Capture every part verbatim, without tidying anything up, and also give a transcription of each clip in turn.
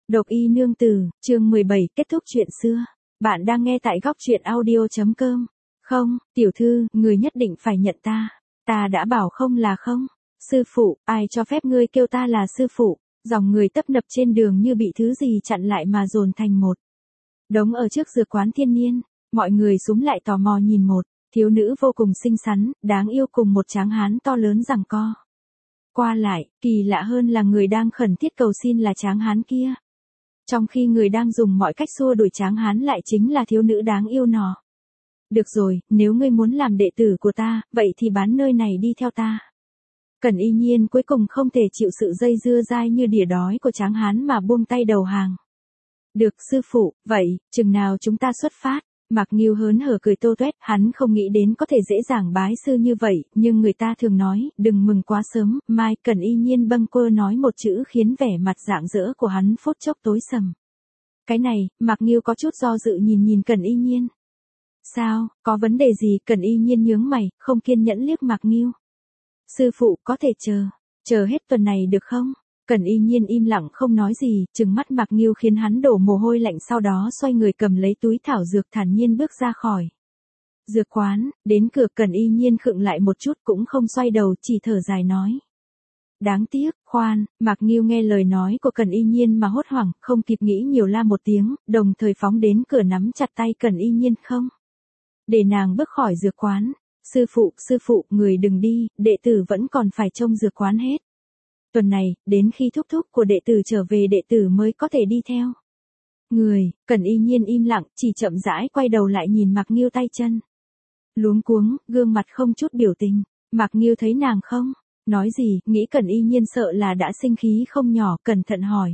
Độc y nương tử, chương mười bảy, kết thúc chuyện xưa. Bạn đang nghe tại góc truyện audio chấm com. Không, tiểu thư, người nhất định phải nhận ta. Ta đã bảo không là không. Sư phụ, ai cho phép ngươi kêu ta là sư phụ? Dòng người tấp nập trên đường như bị thứ gì chặn lại mà dồn thành một đống ở trước dược quán Thiên Niên. Mọi người xúm lại tò mò nhìn một thiếu nữ vô cùng xinh xắn, đáng yêu cùng một tráng hán to lớn giằng co. Qua lại, kỳ lạ hơn là người đang khẩn thiết cầu xin là tráng hán kia. Trong khi người đang dùng mọi cách xua đuổi tráng hán lại chính là thiếu nữ đáng yêu nọ. Được rồi, nếu ngươi muốn làm đệ tử của ta, vậy thì bán nơi này đi theo ta. Cẩn Y Nhiên cuối cùng không thể chịu sự dây dưa dai như đỉa đói của tráng hán mà buông tay đầu hàng. Được sư phụ, vậy, chừng nào chúng ta xuất phát? Mạc Nghiêu hớn hở cười tô toét, hắn không nghĩ đến có thể dễ dàng bái sư như vậy, nhưng người ta thường nói, đừng mừng quá sớm, mai. Cẩn Y Nhiên bâng quơ nói một chữ khiến vẻ mặt rạng rỡ của hắn phút chốc tối sầm. Cái này, Mạc Nghiêu có chút do dự nhìn nhìn Cẩn Y Nhiên. Sao, có vấn đề gì? Cẩn Y Nhiên nhướng mày, không kiên nhẫn liếc Mạc Nghiêu. Sư phụ có thể chờ, chờ hết tuần này được không? Cẩn Y Nhiên im lặng không nói gì, trừng mắt Mạc Nghiêu khiến hắn đổ mồ hôi lạnh, sau đó xoay người cầm lấy túi thảo dược thản nhiên bước ra khỏi dược quán. Đến cửa Cẩn Y Nhiên khựng lại một chút cũng không xoay đầu, chỉ thở dài nói. Đáng tiếc, khoan. Mạc Nghiêu nghe lời nói của Cẩn Y Nhiên mà hốt hoảng, không kịp nghĩ nhiều la một tiếng, đồng thời phóng đến cửa nắm chặt tay Cẩn Y Nhiên không để nàng bước khỏi dược quán. Sư phụ, sư phụ, người đừng đi, đệ tử vẫn còn phải trông dược quán hết. Tuần này, đến khi thúc thúc của đệ tử trở về đệ tử mới có thể đi theo. Người, Cẩn Y Nhiên im lặng, chỉ chậm rãi quay đầu lại nhìn Mạc Nghiêu tay chân luống cuống, gương mặt không chút biểu tình. Mạc Nghiêu thấy nàng không nói gì, nghĩ Cẩn Y Nhiên sợ là đã sinh khí không nhỏ, cẩn thận hỏi.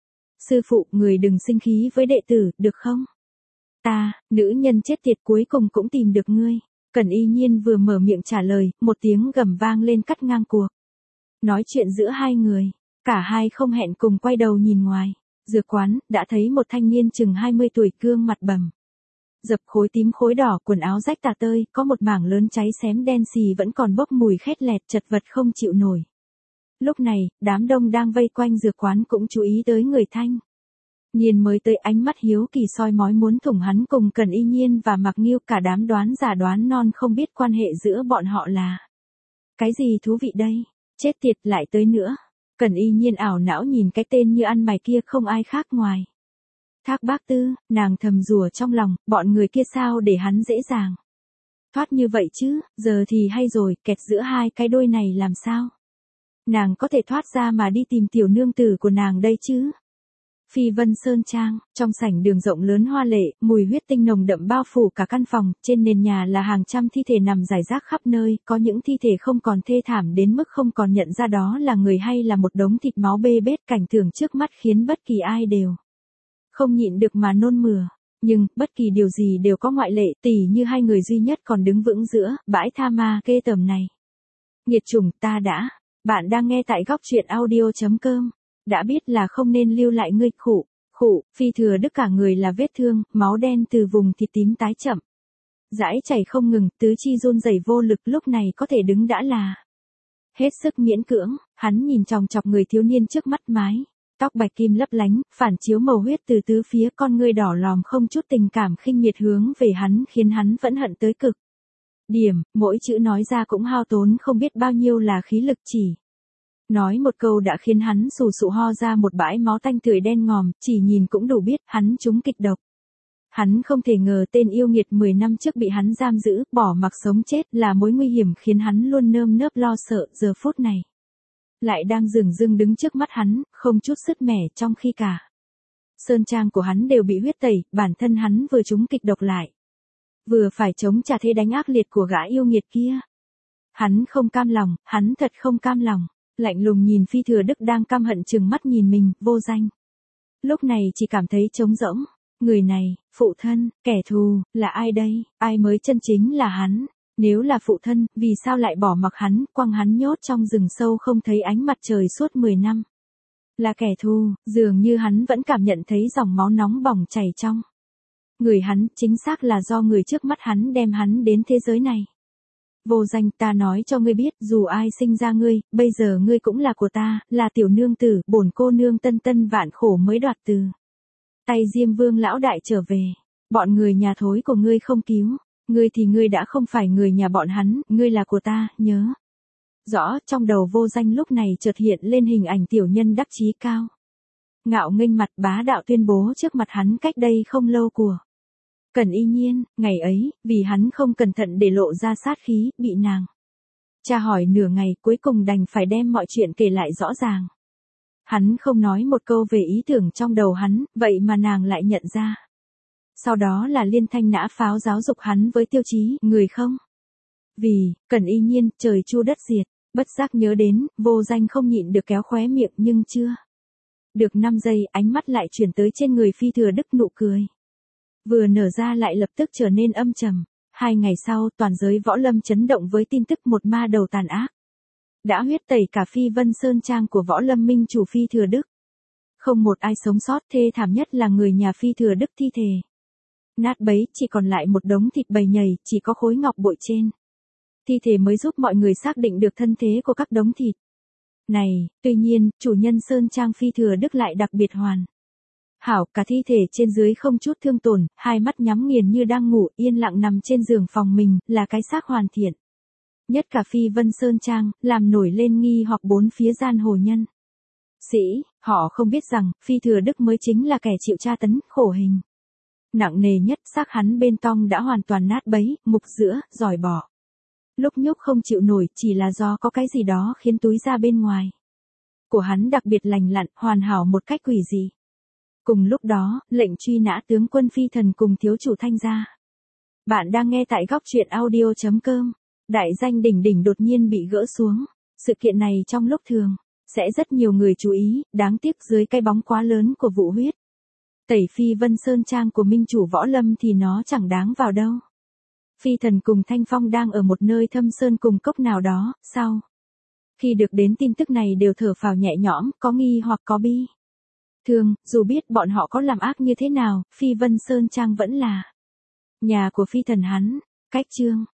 Sư phụ, người đừng sinh khí với đệ tử, được không? Ta, nữ nhân chết tiệt cuối cùng cũng tìm được ngươi. Cẩn Y Nhiên vừa mở miệng trả lời, một tiếng gầm vang lên cắt ngang cuộc nói chuyện giữa hai người. Cả hai không hẹn cùng quay đầu nhìn ngoài dược quán, đã thấy một thanh niên chừng hai mươi tuổi, gương mặt bầm dập, khối tím khối đỏ, quần áo rách tả tơi, có một mảng lớn cháy xém đen xì vẫn còn bốc mùi khét lẹt, chật vật không chịu nổi. Lúc này, đám đông đang vây quanh dược quán cũng chú ý tới người thanh Nhiên mới tới, ánh mắt hiếu kỳ soi mói muốn thủng hắn cùng Cẩn Y Nhiên và Mạc Nghiêu. Cả đám đoán giả đoán non không biết quan hệ giữa bọn họ là cái gì thú vị đây. Chết tiệt, lại tới nữa. Cẩn Y Nhiên ảo não nhìn cái tên như ăn mày kia, không ai khác ngoài Thác Bác Tư. Nàng thầm rủa trong lòng, bọn người kia sao để hắn dễ dàng thoát như vậy chứ, giờ thì hay rồi, kẹt giữa hai cái đôi này làm sao nàng có thể thoát ra mà đi tìm tiểu nương tử của nàng đây chứ. Phi Vân Sơn Trang, trong sảnh đường rộng lớn hoa lệ, mùi huyết tinh nồng đậm bao phủ cả căn phòng, trên nền nhà là hàng trăm thi thể nằm rải rác khắp nơi, có những thi thể không còn thê thảm đến mức không còn nhận ra đó là người hay là một đống thịt máu bê bết. Cảnh tượng trước mắt khiến bất kỳ ai đều không nhịn được mà nôn mửa. Nhưng, bất kỳ điều gì đều có ngoại lệ, tỉ như hai người duy nhất còn đứng vững giữa bãi tha ma ghê tởm này. Nghiệt chủng, ta đã. Bạn đang nghe tại góc truyện audio chấm com. Đã biết là không nên lưu lại ngươi. Khụ, khụ. Phi Thừa Đức cả người là vết thương, máu đen từ vùng thịt tím tái chậm rãi chảy không ngừng, tứ chi run rẩy vô lực, lúc này có thể đứng đã là hết sức miễn cưỡng. Hắn nhìn chòng chọc người thiếu niên trước mắt, mái tóc bạch kim lấp lánh, phản chiếu màu huyết từ tứ phía, con ngươi đỏ lòm không chút tình cảm khinh miệt hướng về hắn, khiến hắn phẫn hận tới cực điểm, mỗi chữ nói ra cũng hao tốn không biết bao nhiêu là khí lực, chỉ nói một câu đã khiến hắn sù sụ ho ra một bãi máu tanh tưởi đen ngòm, chỉ nhìn cũng đủ biết hắn trúng kịch độc. Hắn không thể ngờ tên yêu nghiệt mười năm trước bị hắn giam giữ, bỏ mặc sống chết là mối nguy hiểm khiến hắn luôn nơm nớp lo sợ, giờ phút này lại đang dửng dưng đứng trước mắt hắn, không chút sứt mẻ, trong khi cả sơn trang của hắn đều bị huyết tẩy, bản thân hắn vừa trúng kịch độc lại vừa phải chống trả thế đánh ác liệt của gã yêu nghiệt kia. Hắn không cam lòng, hắn thật không cam lòng. Lạnh lùng nhìn Phi Thừa Đức đang căm hận trừng mắt nhìn mình, vô danh lúc này chỉ cảm thấy trống rỗng. Người này, phụ thân, kẻ thù, là ai đây? Ai mới chân chính là hắn? Nếu là phụ thân, vì sao lại bỏ mặc hắn, quăng hắn nhốt trong rừng sâu không thấy ánh mặt trời suốt mười năm? Là kẻ thù, dường như hắn vẫn cảm nhận thấy dòng máu nóng bỏng chảy trong người hắn, chính xác là do người trước mắt hắn đem hắn đến thế giới này. Vô Danh, ta nói cho ngươi biết, dù ai sinh ra ngươi, bây giờ ngươi cũng là của ta, là tiểu nương tử, bổn cô nương tân tân vạn khổ mới đoạt từ tay Diêm Vương lão đại trở về. Bọn người nhà thối của ngươi không cứu, ngươi thì ngươi đã không phải người nhà bọn hắn, ngươi là của ta, nhớ. Rõ, trong đầu Vô Danh lúc này chợt hiện lên hình ảnh tiểu nhân đắc chí cao. Ngạo nghênh mặt bá đạo tuyên bố trước mặt hắn cách đây không lâu của Cẩn Y Nhiên, ngày ấy, vì hắn không cẩn thận để lộ ra sát khí, bị nàng tra hỏi nửa ngày, cuối cùng đành phải đem mọi chuyện kể lại rõ ràng. Hắn không nói một câu về ý tưởng trong đầu hắn, vậy mà nàng lại nhận ra. Sau đó là liên thanh nã pháo giáo dục hắn với tiêu chí, người không. Vì, Cẩn Y Nhiên, trời chu đất diệt, bất giác nhớ đến, Vô Danh không nhịn được kéo khóe miệng nhưng chưa được năm giây, ánh mắt lại chuyển tới trên người Phi Thừa Đức, nụ cười vừa nở ra lại lập tức trở nên âm trầm. Hai ngày sau, toàn giới võ lâm chấn động với tin tức một ma đầu tàn ác đã huyết tẩy cả Phi Vân Sơn Trang của võ lâm minh chủ Phi Thừa Đức. Không một ai sống sót, thê thảm nhất là người nhà Phi Thừa Đức thi thể nát bấy, chỉ còn lại một đống thịt bầy nhầy, chỉ có khối ngọc bội trên thi thể mới giúp mọi người xác định được thân thế của các đống thịt này. Tuy nhiên, chủ nhân Sơn Trang Phi Thừa Đức lại đặc biệt hoàn hảo, cả thi thể trên dưới không chút thương tổn, hai mắt nhắm nghiền như đang ngủ, yên lặng nằm trên giường phòng mình, là cái xác hoàn thiện nhất cả Phi Vân Sơn Trang, làm nổi lên nghi hoặc bốn phía giang hồ nhân sĩ. Họ không biết rằng, Phi Thừa Đức mới chính là kẻ chịu tra tấn, khổ hình nặng nề nhất. Xác hắn bên trong đã hoàn toàn nát bấy, mục giữa, giỏi bỏ, lúc nhúc không chịu nổi, chỉ là do có cái gì đó khiến túi da bên ngoài của hắn đặc biệt lành lặn, hoàn hảo một cách quỷ dị. Cùng lúc đó, lệnh truy nã tướng quân Phi Thần cùng thiếu chủ Thanh gia. Bạn đang nghe tại góc truyện audio.com. Đại danh đỉnh đỉnh đột nhiên bị gỡ xuống. Sự kiện này trong lúc thường sẽ rất nhiều người chú ý, đáng tiếc dưới cái bóng quá lớn của vụ huyết tẩy Phi Vân Sơn Trang của minh chủ võ lâm thì nó chẳng đáng vào đâu. Phi Thần cùng Thanh Phong đang ở một nơi thâm sơn cùng cốc nào đó, sau khi được đến tin tức này đều thở phào nhẹ nhõm, có nghi hoặc có bi thương, dù biết bọn họ có làm ác như thế nào, Phi Vân Sơn Trang vẫn là nhà của Phi Thần hắn. Cách chương